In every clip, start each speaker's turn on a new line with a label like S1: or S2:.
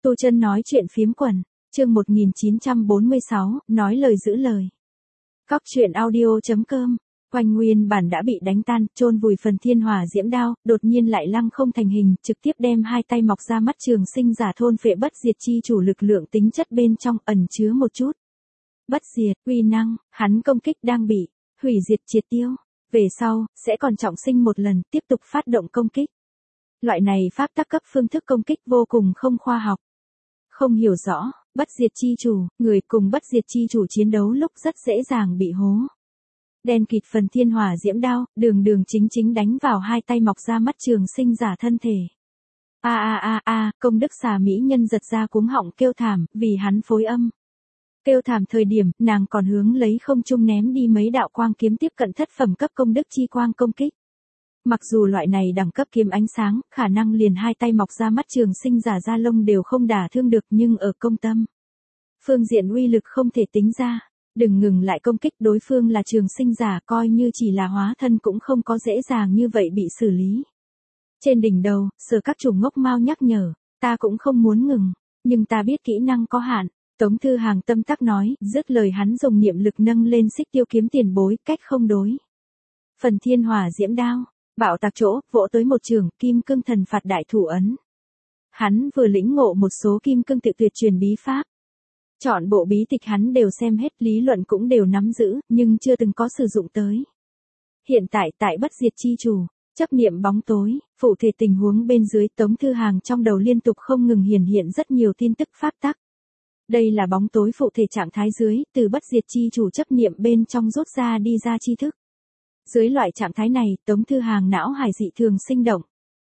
S1: Tu Chân nói chuyện phiếm quần, chương 1946, nói lời giữ lời. Cóc truyện audio.com. Quanh nguyên bản đã bị đánh tan, chôn vùi phần thiên hỏa diễm đao, đột nhiên lại lăng không thành hình, trực tiếp đem hai tay mọc ra mắt trường sinh giả thôn phệ bất diệt chi chủ lực lượng tính chất bên trong ẩn chứa một chút. Bất diệt, uy năng, hắn công kích đang bị hủy diệt triệt tiêu. Về sau, sẽ còn trọng sinh một lần, tiếp tục phát động công kích. Loại này pháp tắc cấp phương thức công kích vô cùng không khoa học. Không hiểu rõ, bất diệt chi chủ, người cùng bất diệt chi chủ chiến đấu lúc rất dễ dàng bị hố. Đen kịt phần thiên hỏa diễm đao, đường chính đánh vào hai tay mọc ra mắt trường sinh giả thân thể. Công đức xà mỹ nhân giật ra cuống họng kêu thảm, vì hắn phối âm. Kêu thảm thời điểm, nàng còn hướng lấy không trung ném đi mấy đạo quang kiếm tiếp cận thất phẩm cấp công đức chi quang công kích. Mặc dù loại này đẳng cấp kiếm ánh sáng, khả năng liền hai tay mọc ra mắt trường sinh giả da lông đều không đả thương được, nhưng ở công tâm phương diện uy lực không thể tính ra. Đừng ngừng lại công kích, đối phương là trường sinh giả, coi như chỉ là hóa thân cũng không có dễ dàng như vậy bị xử lý. Trên đỉnh đầu, Sở các chủ ngốc mau nhắc nhở, ta cũng không muốn ngừng, nhưng ta biết kỹ năng có hạn. Tống Thư Hàng tâm tắc nói, dứt lời hắn dùng niệm lực nâng lên xích tiêu kiếm tiền bối, cách không đối. Phần thiên hỏa diễm đao, bạo tạc chỗ, vỗ tới một trường, kim cương thần phạt đại thủ ấn. Hắn vừa lĩnh ngộ một số kim cương tự tuyệt truyền bí pháp. Chọn bộ bí tịch hắn đều xem hết, lý luận cũng đều nắm giữ, nhưng chưa từng có sử dụng tới. Hiện tại tại bất diệt chi chủ, chấp niệm bóng tối, phụ thể tình huống bên dưới, Tống Thư Hàng trong đầu liên tục không ngừng hiện rất nhiều tin tức pháp tắc. Đây là bóng tối phụ thể trạng thái dưới, từ bất diệt chi chủ chấp niệm bên trong rút ra đi ra tri thức. Dưới loại trạng thái này, Tống Thư Hàng não hải dị thường sinh động.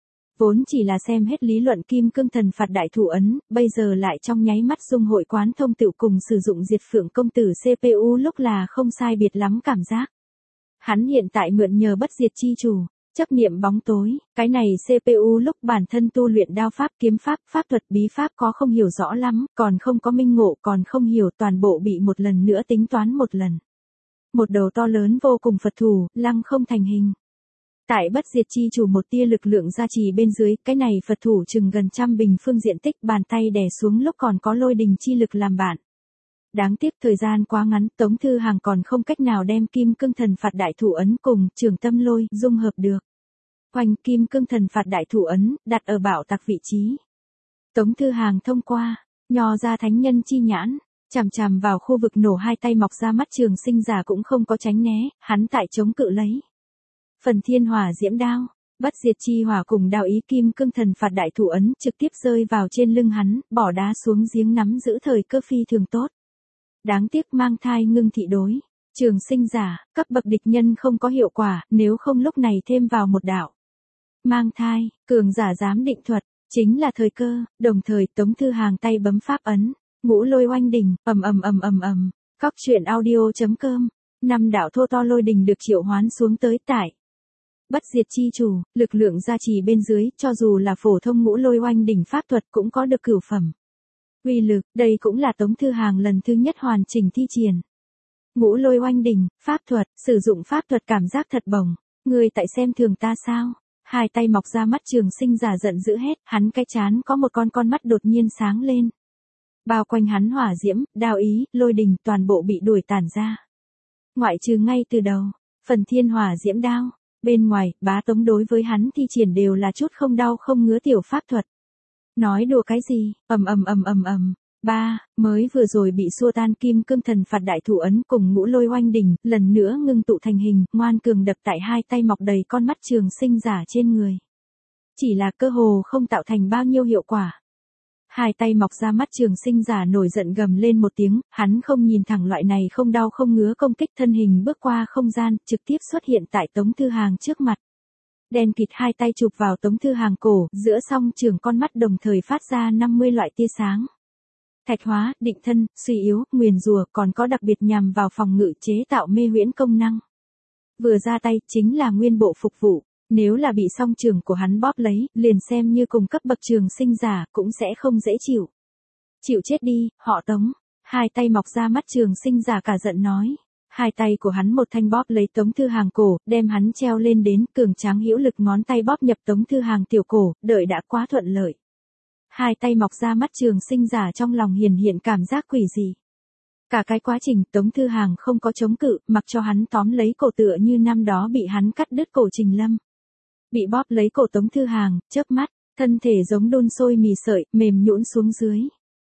S1: Vốn chỉ là xem hết lý luận kim cương thần phạt đại thủ ấn, bây giờ lại trong nháy mắt dung hội quán thông tựu cùng sử dụng diệt phượng công tử CPU lúc là không sai biệt lắm cảm giác. Hắn hiện tại mượn nhờ bất diệt chi chủ, chấp niệm bóng tối, cái này CPU lúc bản thân tu luyện đao pháp, kiếm pháp, pháp thuật, bí pháp có không hiểu rõ lắm, còn không có minh ngộ, còn không hiểu, toàn bộ bị một lần nữa tính toán một lần. Một đầu to lớn vô cùng Phật thủ, lăng không thành hình. Tại bất diệt chi chủ một tia lực lượng gia trì bên dưới, cái này Phật thủ chừng gần 100 bình phương diện tích, bàn tay đè xuống lúc còn có lôi đình chi lực làm bạn. Đáng tiếc thời gian quá ngắn, Tống Thư Hàng còn không cách nào đem kim cương thần phạt đại thủ ấn cùng trường tâm lôi dung hợp được. Quanh kim cương thần phạt đại thủ ấn, đặt ở bảo tạc vị trí. Tống Thư Hàng thông qua, nho ra thánh nhân chi nhãn, chằm vào khu vực nổ hai tay mọc ra mắt trường sinh giả cũng không có tránh né, hắn tại chống cự lấy. Phần thiên hỏa diễm đao, bất diệt chi hỏa cùng đao ý kim cương thần phạt đại thủ ấn trực tiếp rơi vào trên lưng hắn, bỏ đá xuống giếng nắm giữ thời cơ phi thường tốt. Đáng tiếc mang thai ngưng thị đối, trường sinh giả, cấp bậc địch nhân không có hiệu quả, nếu không lúc này thêm vào một đạo. Mang thai, cường giả giám định thuật, chính là thời cơ, đồng thời Tống Thư Hàng tay bấm pháp ấn, ngũ lôi oanh đỉnh, ầm. Cóc truyện audio.com, 5 đạo thô to lôi đình được triệu hoán xuống tới tại bất diệt chi chủ, lực lượng gia trì bên dưới, cho dù là phổ thông ngũ lôi oanh đỉnh pháp thuật cũng có được cửu phẩm. Uy lực, đây cũng là Tống Thư Hàng lần thứ nhất hoàn chỉnh thi triển. Ngũ lôi oanh đỉnh, pháp thuật, sử dụng pháp thuật cảm giác thật bổng, người tại xem thường ta sao? Hai tay mọc ra mắt trường sinh giả giận dữ hết, hắn cái chán có một con mắt đột nhiên sáng lên. Bao quanh hắn hỏa diễm, đao ý, lôi đình toàn bộ bị đuổi tản ra. Ngoại trừ ngay từ đầu, phần thiên hỏa diễm đao, bên ngoài, bá Tống đối với hắn thi triển đều là chút không đau không ngứa tiểu pháp thuật. Nói đùa cái gì, mới vừa rồi bị xua tan kim cương thần phạt đại thủ ấn cùng ngũ lôi oanh đỉnh, lần nữa ngưng tụ thành hình, ngoan cường đập tại hai tay mọc đầy con mắt trường sinh giả trên người. Chỉ là cơ hồ không tạo thành bao nhiêu hiệu quả. Hai tay mọc ra mắt trường sinh giả nổi giận gầm lên một tiếng, hắn không nhìn thẳng loại này không đau không ngứa công kích, thân hình bước qua không gian, trực tiếp xuất hiện tại Tống Thư Hàng trước mặt. Đen kịt hai tay chụp vào Tống Thư Hàng cổ, giữa song trường con mắt đồng thời phát ra 50 loại tia sáng. Thạch hóa, định thân, suy yếu, nguyền rủa, còn có đặc biệt nhằm vào phòng ngự chế tạo mê huyễn công năng. Vừa ra tay chính là nguyên bộ phục vụ. Nếu là bị song trường của hắn bóp lấy, liền xem như cùng cấp bậc trường sinh giả, cũng sẽ không dễ chịu. Chịu chết đi, họ Tống. Hai tay mọc ra mắt trường sinh giả cả giận nói. Hai tay của hắn một thanh bóp lấy Tống Thư Hàng cổ, đem hắn treo lên đến, cường tráng hữu lực ngón tay bóp nhập Tống Thư Hàng tiểu cổ, đợi đã quá thuận lợi. hai tay mọc ra mắt Trường Sinh giả trong lòng hiển hiện cảm giác quỷ dị. Cả cái quá trình Tống Thư Hàng không có chống cự, mặc cho hắn tóm lấy cổ tựa như năm đó bị hắn cắt đứt cổ Trình Lâm. Bị bóp lấy cổ Tống Thư Hàng, chớp mắt, thân thể giống đun sôi mì sợi, mềm nhũn xuống dưới.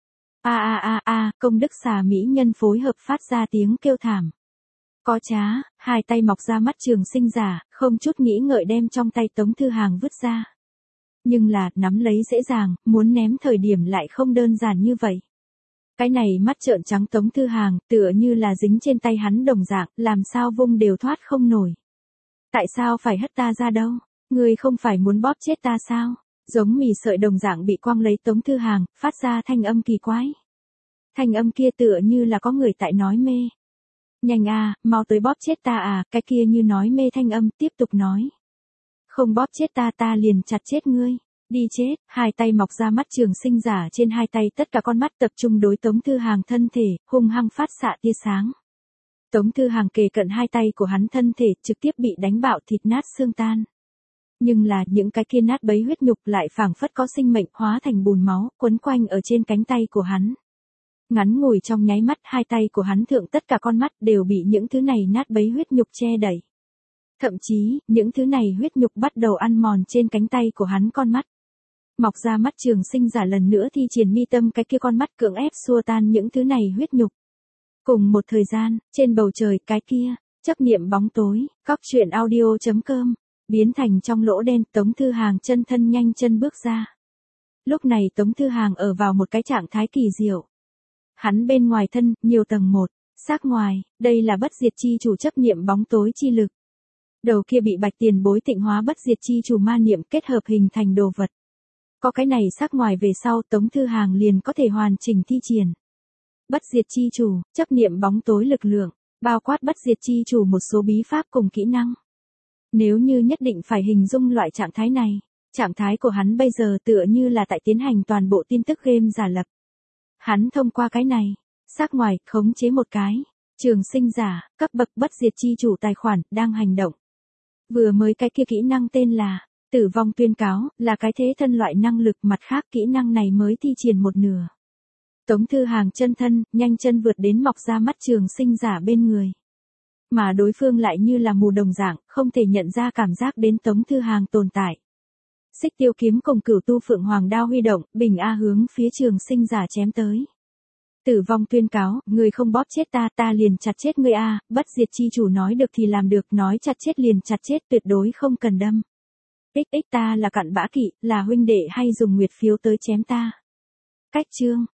S1: Công đức xà mỹ nhân phối hợp phát ra tiếng kêu thảm. Có trá, hai tay mọc ra mắt Trường Sinh giả, không chút nghĩ ngợi đem trong tay Tống Thư Hàng vứt ra. Nhưng là, nắm lấy dễ dàng, muốn ném thời điểm lại không đơn giản như vậy. Cái này mắt trợn trắng Tống Thư Hàng, tựa như là dính trên tay hắn đồng dạng, làm sao vung đều thoát không nổi. Tại sao phải hất ta ra đâu? Ngươi không phải muốn bóp chết ta sao? Giống mì sợi đồng dạng bị quăng lấy Tống Thư Hàng, phát ra thanh âm kỳ quái. Thanh âm kia tựa như là có người tại nói mê. Nhanh mau tới bóp chết ta cái kia như nói mê thanh âm tiếp tục nói. Không bóp chết ta liền chặt chết ngươi. Đi chết, hai tay mọc ra mắt Trường Sinh giả trên hai tay tất cả con mắt tập trung đối Tống Thư Hàng thân thể, hung hăng phát xạ tia sáng. Tống Thư Hàng kề cận hai tay của hắn thân thể trực tiếp bị đánh bạo thịt nát xương tan. Nhưng là những cái kia nát bấy huyết nhục lại phảng phất có sinh mệnh hóa thành bùn máu, quấn quanh ở trên cánh tay của hắn. Ngắn ngủi trong nháy mắt hai tay của hắn thượng tất cả con mắt đều bị những thứ này nát bấy huyết nhục che đậy. Thậm chí, những thứ này huyết nhục bắt đầu ăn mòn trên cánh tay của hắn con mắt. Mọc ra mắt Trường Sinh giả lần nữa thi triển mi tâm cái kia con mắt cưỡng ép xua tan những thứ này huyết nhục. Cùng một thời gian, trên bầu trời cái kia, chấp niệm bóng tối, cóc truyện audio.com, biến thành trong lỗ đen Tống Thư Hàng chân thân nhanh chân bước ra. Lúc này Tống Thư Hàng ở vào một cái trạng thái kỳ diệu. Hắn bên ngoài thân, nhiều tầng một, xác ngoài, đây là bất diệt chi chủ chấp niệm bóng tối chi lực. Đầu kia bị bạch tiền bối tịnh hóa bất diệt chi chủ ma niệm kết hợp hình thành đồ vật. Có cái này xác ngoài về sau Tống Thư Hàng liền có thể hoàn chỉnh thi triển. Bất diệt chi chủ, chấp niệm bóng tối lực lượng, bao quát bất diệt chi chủ một số bí pháp cùng kỹ năng. Nếu như nhất định phải hình dung loại trạng thái này, trạng thái của hắn bây giờ tựa như là tại tiến hành toàn bộ tin tức game giả lập. Hắn thông qua cái này, xác ngoài, khống chế một cái, Trường Sinh giả, cấp bậc bất diệt chi chủ tài khoản, đang hành động. Vừa mới cái kia kỹ năng tên là Tử vong tuyên cáo, là cái thế thân loại năng lực, mặt khác kỹ năng này mới thi triển một nửa. Tống Thư Hàng chân thân, nhanh chân vượt đến mọc ra mắt Trường Sinh giả bên người. Mà đối phương lại như là mù đồng dạng, không thể nhận ra cảm giác đến Tống Thư Hàng tồn tại. Xích tiêu kiếm cùng Cửu Tu Phượng Hoàng đao huy động, bình hướng phía Trường Sinh giả chém tới. Tử vong tuyên cáo, người không bóp chết ta liền chặt chết ngươi bất diệt chi chủ nói được thì làm được, nói chặt chết liền chặt chết, tuyệt đối không cần đâm. Ta là cặn bã kỵ, là huynh đệ hay dùng nguyệt phiếu tới chém ta. Cách chương